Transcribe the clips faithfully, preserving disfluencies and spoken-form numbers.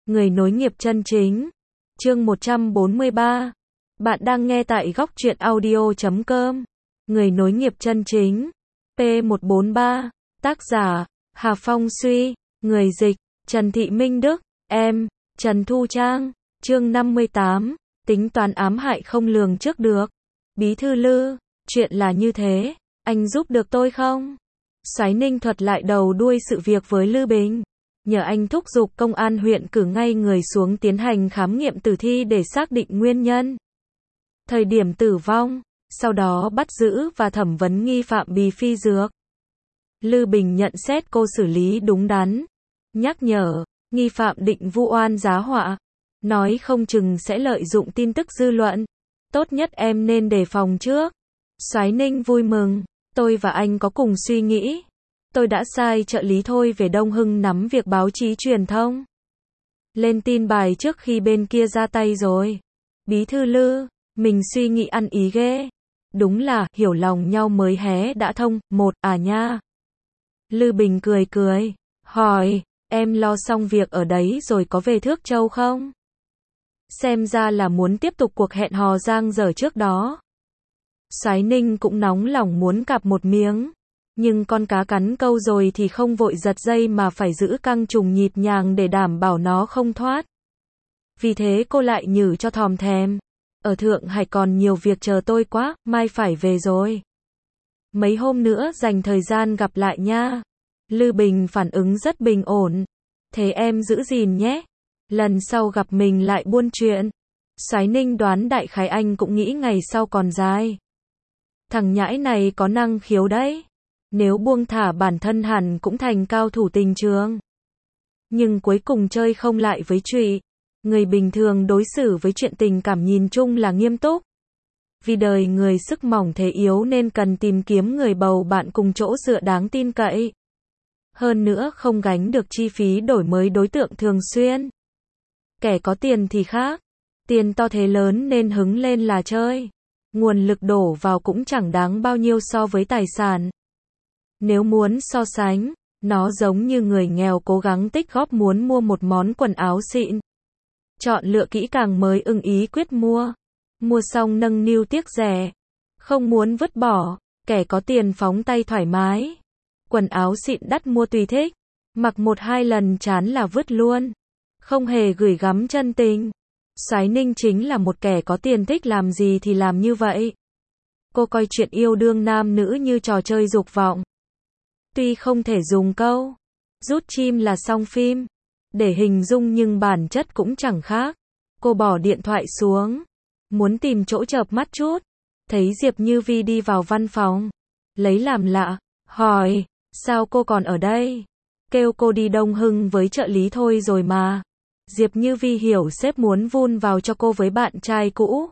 Người nối nghiệp chân chính. Chương một trăm bốn mươi ba. Bạn đang nghe tại góc truyện audio chấm com. Người nối nghiệp chân chính. P một bốn ba. Tác giả: Hà Phong Suy. Người dịch: Trần Thị Minh Đức. Em: Trần Thu Trang. Chương năm mươi tám. Tính toán ám hại không lường trước được. Bí thư Lư, chuyện là như thế, anh giúp được tôi không? Soái Ninh thuật lại đầu đuôi sự việc với Lư Bình. Nhờ anh thúc giục công an huyện cử ngay người xuống tiến hành khám nghiệm tử thi để xác định nguyên nhân, thời điểm tử vong, sau đó bắt giữ và thẩm vấn nghi phạm Bì Phi Dược. Lư Bình nhận xét cô xử lý đúng đắn, nhắc nhở, nghi phạm định vu oan giá họa, nói không chừng sẽ lợi dụng tin tức dư luận, tốt nhất em nên đề phòng trước. Soái Ninh vui mừng, tôi và anh có cùng suy nghĩ. Tôi đã sai trợ lý Thôi về Đông Hưng nắm việc báo chí truyền thông, lên tin bài trước khi bên kia ra tay rồi. Bí thư Lư, mình suy nghĩ ăn ý ghê. Đúng là, hiểu lòng nhau mới hé đã thông, một, à nha. Lư Bình cười cười, hỏi, em lo xong việc ở đấy rồi có về Thước Châu không? Xem ra là muốn tiếp tục cuộc hẹn hò giang dở trước đó. Soái Ninh cũng nóng lòng muốn cạp một miếng. Nhưng con cá cắn câu rồi thì không vội giật dây mà phải giữ căng trùng nhịp nhàng để đảm bảo nó không thoát. Vì thế cô lại nhử cho thòm thèm. Ở Thượng Hải còn nhiều việc chờ tôi quá, mai phải về rồi. Mấy hôm nữa dành thời gian gặp lại nha. Lư Bình phản ứng rất bình ổn. Thế em giữ gìn nhé. Lần sau gặp mình lại buôn chuyện. Soái Ninh đoán đại khái anh cũng nghĩ ngày sau còn dài. Thằng nhãi này có năng khiếu đấy. Nếu buông thả bản thân hẳn cũng thành cao thủ tình trường. Nhưng cuối cùng chơi không lại với Trụy. Người bình thường đối xử với chuyện tình cảm nhìn chung là nghiêm túc. Vì đời người sức mỏng thế yếu nên cần tìm kiếm người bầu bạn cùng chỗ dựa đáng tin cậy. Hơn nữa không gánh được chi phí đổi mới đối tượng thường xuyên. Kẻ có tiền thì khác. Tiền to thế lớn nên hứng lên là chơi. Nguồn lực đổ vào cũng chẳng đáng bao nhiêu so với tài sản. Nếu muốn so sánh, nó giống như người nghèo cố gắng tích góp muốn mua một món quần áo xịn. Chọn lựa kỹ càng mới ưng ý quyết mua. Mua xong nâng niu tiếc rẻ. Không muốn vứt bỏ, kẻ có tiền phóng tay thoải mái. Quần áo xịn đắt mua tùy thích. Mặc một hai lần chán là vứt luôn. Không hề gửi gắm chân tình. Soái Ninh chính là một kẻ có tiền thích làm gì thì làm như vậy. Cô coi chuyện yêu đương nam nữ như trò chơi dục vọng. Tuy không thể dùng câu rút chim là xong phim để hình dung nhưng bản chất cũng chẳng khác. Cô bỏ điện thoại xuống, muốn tìm chỗ chợp mắt chút, thấy Diệp Như Vi đi vào văn phòng, lấy làm lạ, hỏi, sao cô còn ở đây? Kêu cô đi Đông Hưng với trợ lý Thôi rồi mà. Diệp Như Vi hiểu sếp muốn vun vào cho cô với bạn trai cũ.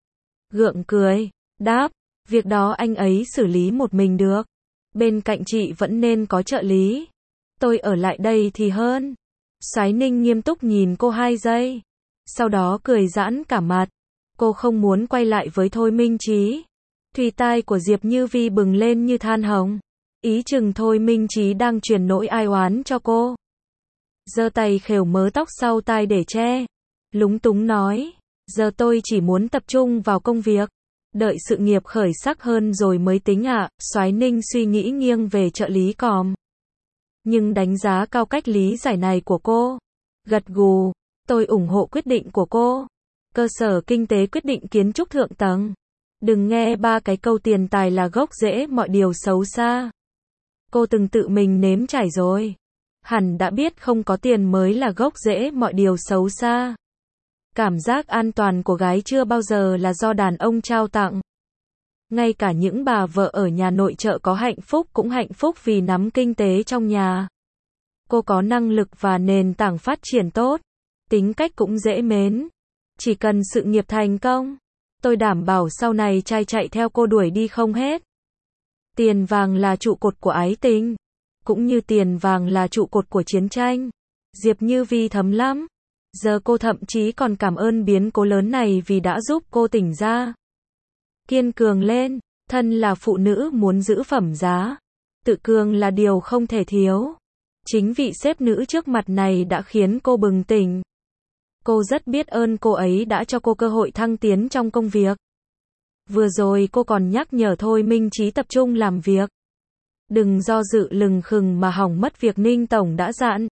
Gượng cười, đáp, việc đó anh ấy xử lý một mình được. Bên cạnh chị vẫn nên có trợ lý. Tôi ở lại đây thì hơn. Soái Ninh nghiêm túc nhìn cô hai giây. Sau đó cười giãn cả mặt. Cô không muốn quay lại với Thôi Minh Chí. Thùy tai của Diệp Như Vi bừng lên như than hồng. Ý chừng Thôi Minh Chí đang truyền nỗi ai oán cho cô. Giơ tay khều mớ tóc sau tai để che. Lúng túng nói. Giờ tôi chỉ muốn tập trung vào công việc. Đợi sự nghiệp khởi sắc hơn rồi mới tính ạ. À. Soái Ninh suy nghĩ nghiêng về trợ lý còm. Nhưng đánh giá cao cách lý giải này của cô. Gật gù. Tôi ủng hộ quyết định của cô. Cơ sở kinh tế quyết định kiến trúc thượng tầng. Đừng nghe ba cái câu tiền tài là gốc rễ mọi điều xấu xa. Cô từng tự mình nếm trải rồi. Hẳn đã biết không có tiền mới là gốc rễ mọi điều xấu xa. Cảm giác an toàn của gái chưa bao giờ là do đàn ông trao tặng. Ngay cả những bà vợ ở nhà nội trợ có hạnh phúc cũng hạnh phúc vì nắm kinh tế trong nhà. Cô có năng lực và nền tảng phát triển tốt. Tính cách cũng dễ mến. Chỉ cần sự nghiệp thành công, tôi đảm bảo sau này trai chạy theo cô đuổi đi không hết. Tiền vàng là trụ cột của ái tình. Cũng như tiền vàng là trụ cột của chiến tranh. Diệp Như Vi thấm lắm. Giờ cô thậm chí còn cảm ơn biến cố lớn này vì đã giúp cô tỉnh ra. Kiên cường lên, thân là phụ nữ muốn giữ phẩm giá. Tự cường là điều không thể thiếu. Chính vị sếp nữ trước mặt này đã khiến cô bừng tỉnh. Cô rất biết ơn cô ấy đã cho cô cơ hội thăng tiến trong công việc. Vừa rồi cô còn nhắc nhở Thôi Minh Chí tập trung làm việc. Đừng do dự lừng khừng mà hỏng mất việc Ninh Tổng đã dặn.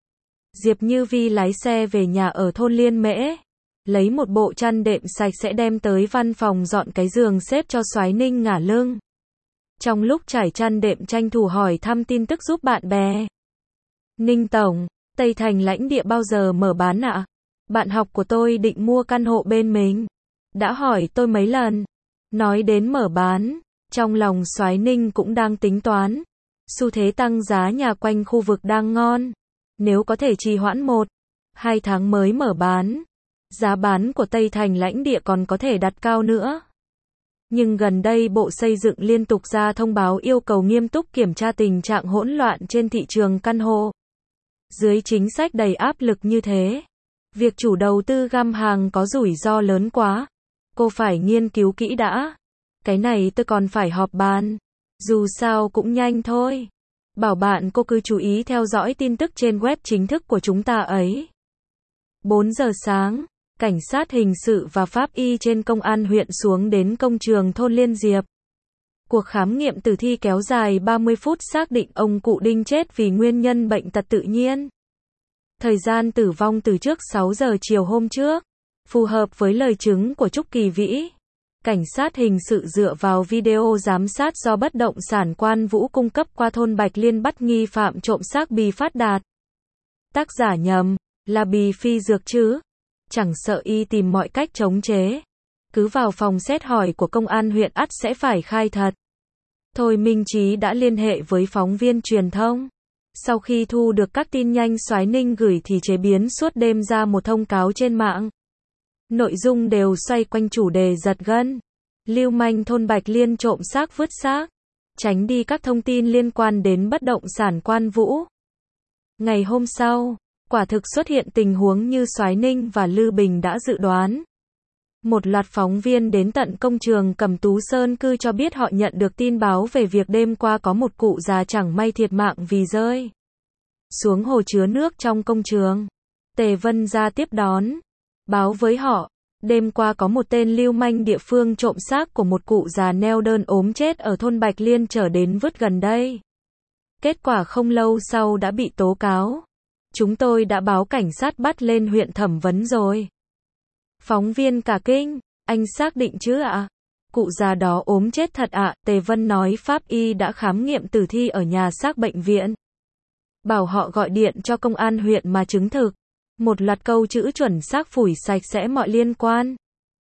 Diệp Như Vi lái xe về nhà ở thôn Liên Mễ. Lấy một bộ chăn đệm sạch sẽ đem tới văn phòng dọn cái giường xếp cho Soái Ninh ngả lưng. Trong lúc trải chăn đệm tranh thủ hỏi thăm tin tức giúp bạn bè. Ninh Tổng, Tây Thành lãnh địa bao giờ mở bán ạ? À? Bạn học của tôi định mua căn hộ bên mình. Đã hỏi tôi mấy lần. Nói đến mở bán, trong lòng Soái Ninh cũng đang tính toán. Xu thế tăng giá nhà quanh khu vực đang ngon. Nếu có thể trì hoãn một, hai tháng mới mở bán, giá bán của Tây Thành lãnh địa còn có thể đặt cao nữa. Nhưng gần đây Bộ Xây dựng liên tục ra thông báo yêu cầu nghiêm túc kiểm tra tình trạng hỗn loạn trên thị trường căn hộ. Dưới chính sách đầy áp lực như thế, việc chủ đầu tư găm hàng có rủi ro lớn quá. Cô phải nghiên cứu kỹ đã. Cái này tôi còn phải họp bàn. Dù sao cũng nhanh thôi. Bảo bạn cô cứ chú ý theo dõi tin tức trên web chính thức của chúng ta ấy. bốn giờ sáng, cảnh sát hình sự và pháp y trên công an huyện xuống đến công trường thôn Liên Diệp. Cuộc khám nghiệm tử thi kéo dài ba mươi phút xác định ông cụ Đinh chết vì nguyên nhân bệnh tật tự nhiên. Thời gian tử vong từ trước sáu giờ chiều hôm trước, phù hợp với lời chứng của Trúc Kỳ Vĩ. Cảnh sát hình sự dựa vào video giám sát do bất động sản Quan Vũ cung cấp qua thôn Bạch Liên bắt nghi phạm trộm xác Bì Phát Đạt. Tác giả nhầm, là Bì Phi Dược chứ. Chẳng sợ y tìm mọi cách chống chế. Cứ vào phòng xét hỏi của công an huyện ắt sẽ phải khai thật. Thôi Minh Chí đã liên hệ với phóng viên truyền thông. Sau khi thu được các tin nhanh Soái Ninh gửi thì chế biến suốt đêm ra một thông cáo trên mạng. Nội dung đều xoay quanh chủ đề giật gân. Lưu manh thôn Bạch Liên trộm xác vứt xác. Tránh đi các thông tin liên quan đến bất động sản Quan Vũ. Ngày hôm sau, quả thực xuất hiện tình huống như Soái Ninh và Lư Bình đã dự đoán. Một loạt phóng viên đến tận công trường Cẩm Tú Sơn cư cho biết họ nhận được tin báo về việc đêm qua có một cụ già chẳng may thiệt mạng vì rơi xuống hồ chứa nước trong công trường. Tề Vân ra tiếp đón, báo với họ, đêm qua có một tên lưu manh địa phương trộm xác của một cụ già neo đơn ốm chết ở thôn Bạch Liên trở đến vứt gần đây. Kết quả không lâu sau đã bị tố cáo. Chúng tôi đã báo cảnh sát bắt lên huyện thẩm vấn rồi. Phóng viên cả kinh, anh xác định chứ ạ? À? Cụ già đó ốm chết thật ạ, à? Tề Vân nói pháp y đã khám nghiệm tử thi ở nhà xác bệnh viện. Bảo họ gọi điện cho công an huyện mà chứng thực. Một loạt câu chữ chuẩn xác phủi sạch sẽ mọi liên quan.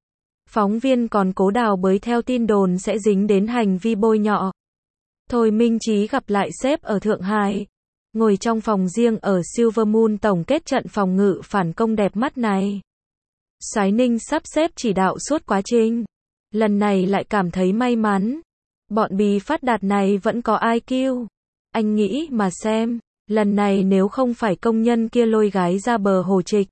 Phóng viên còn cố đào bới theo tin đồn sẽ dính đến hành vi bôi nhọ. Thôi Minh Chí gặp lại sếp ở Thượng Hải. Ngồi trong phòng riêng ở Silver Moon tổng kết trận phòng ngự phản công đẹp mắt này. Soái Ninh sắp xếp chỉ đạo suốt quá trình. Lần này lại cảm thấy may mắn. Bọn Bì Phát Đạt này vẫn có i kiu. Anh nghĩ mà xem, lần này nếu không phải công nhân kia lôi gái ra bờ hồ Trịch,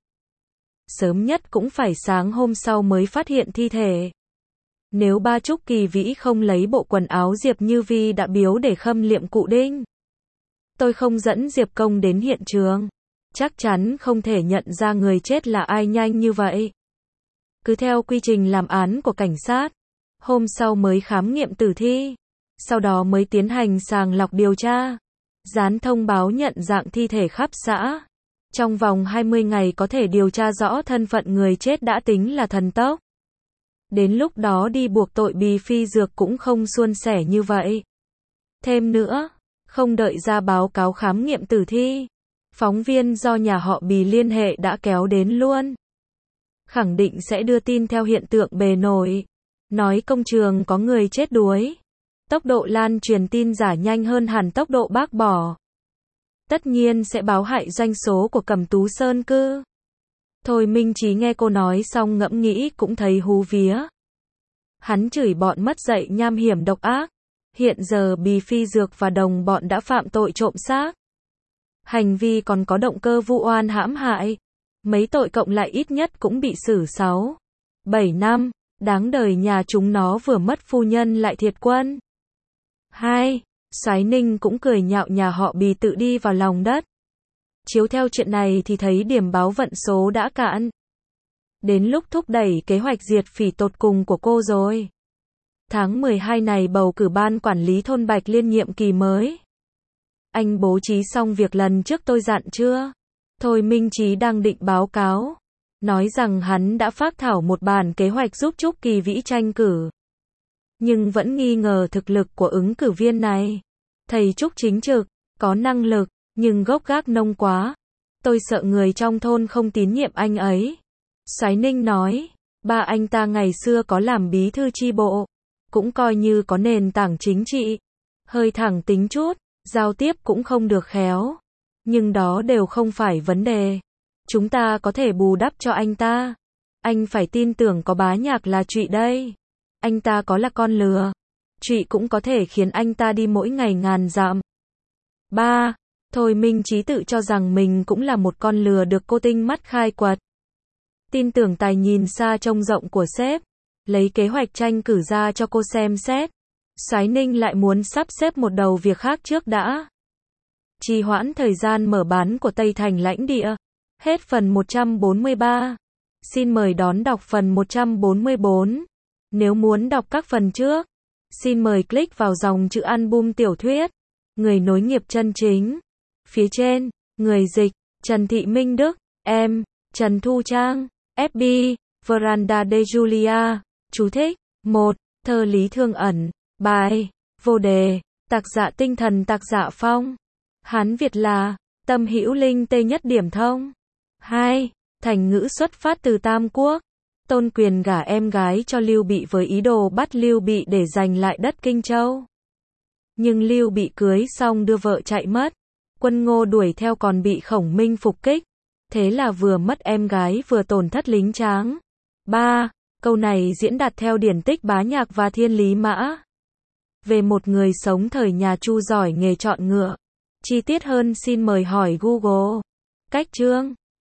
sớm nhất cũng phải sáng hôm sau mới phát hiện thi thể. Nếu ba Trúc Kỳ Vĩ không lấy bộ quần áo Diệp Như Vi đã biếu để khâm liệm cụ Đinh, tôi không dẫn Diệp Công đến hiện trường, chắc chắn không thể nhận ra người chết là ai nhanh như vậy. Cứ theo quy trình làm án của cảnh sát, hôm sau mới khám nghiệm tử thi, sau đó mới tiến hành sàng lọc điều tra, dán thông báo nhận dạng thi thể khắp xã. Trong vòng hai mươi ngày có thể điều tra rõ thân phận người chết đã tính là thần tốc. Đến lúc đó đi buộc tội Bì Phi Dược cũng không suôn sẻ như vậy. Thêm nữa, không đợi ra báo cáo khám nghiệm tử thi, phóng viên do nhà họ Bì liên hệ đã kéo đến luôn. Khẳng định sẽ đưa tin theo hiện tượng bề nổi. Nói công trường có người chết đuối. Tốc độ lan truyền tin giả nhanh hơn hẳn tốc độ bác bỏ. Tất nhiên sẽ báo hại doanh số của Cẩm Tú Sơn cư. Thôi Minh Chí nghe cô nói xong ngẫm nghĩ cũng thấy hú vía. Hắn chửi bọn mất dạy nham hiểm độc ác. Hiện giờ Bì Phi Dược và đồng bọn đã phạm tội trộm xác. Hành vi còn có động cơ vu oan hãm hại. Mấy tội cộng lại ít nhất cũng bị xử sáu, bảy năm. Đáng đời nhà chúng nó vừa mất phu nhân lại thiệt quân. Hai, Soái Ninh cũng cười nhạo nhà họ Bì tự đi vào lòng đất. Chiếu theo chuyện này thì thấy điểm báo vận số đã cạn. Đến lúc thúc đẩy kế hoạch diệt phỉ tột cùng của cô rồi. Tháng mười hai này bầu cử ban quản lý thôn Bạch Liên nhiệm kỳ mới. Anh bố trí xong việc lần trước tôi dặn chưa? Thôi Minh Chí đang định báo cáo. Nói rằng hắn đã phác thảo một bản kế hoạch giúp Trúc Kỳ Vĩ tranh cử. Nhưng vẫn nghi ngờ thực lực của ứng cử viên này. Thầy Trúc chính trực, có năng lực, nhưng gốc gác nông quá. Tôi sợ người trong thôn không tín nhiệm anh ấy. Soái Ninh nói, ba anh ta ngày xưa có làm bí thư chi bộ, cũng coi như có nền tảng chính trị. Hơi thẳng tính chút, giao tiếp cũng không được khéo. Nhưng đó đều không phải vấn đề. Chúng ta có thể bù đắp cho anh ta. Anh phải tin tưởng có Bá Nhạc là Trụy đây. Anh ta có là con lừa. Trụy cũng có thể khiến anh ta đi mỗi ngày ngàn dặm. ba. Thôi Minh Chí tự cho rằng mình cũng là một con lừa được cô tinh mắt khai quật. Tin tưởng tài nhìn xa trông rộng của sếp. Lấy kế hoạch tranh cử ra cho cô xem xét. Soái Ninh lại muốn sắp xếp một đầu việc khác trước đã. Trì hoãn thời gian mở bán của Tây Thành lãnh địa. Hết phần một trăm bốn mươi ba. Xin mời đón đọc phần một trăm bốn mươi bốn. Nếu muốn đọc các phần trước, xin mời click vào dòng chữ album tiểu thuyết. Người nối nghiệp chân chính. Phía trên, người dịch, Trần Thị Minh Đức, em, Trần Thu Trang, ép bê, Veranda de Julia, chú thích, một. Thơ Lý Thương Ẩn, bài, vô đề, Tạc Dạ Tinh Thần Tạc Dạ Phong, Hán Việt là, Tâm Hữu Linh Tê Nhất Điểm Thông. hai. Thành ngữ xuất phát từ Tam Quốc. Tôn Quyền gả em gái cho Lưu Bị với ý đồ bắt Lưu Bị để giành lại đất Kinh Châu. Nhưng Lưu Bị cưới xong đưa vợ chạy mất. Quân Ngô đuổi theo còn bị Khổng Minh phục kích. Thế là vừa mất em gái vừa tổn thất lính tráng. ba. Câu này diễn đạt theo điển tích Bá Nhạc và Thiên Lý Mã. Về một người sống thời nhà Chu giỏi nghề chọn ngựa. Chi tiết hơn xin mời hỏi Google. Cách chương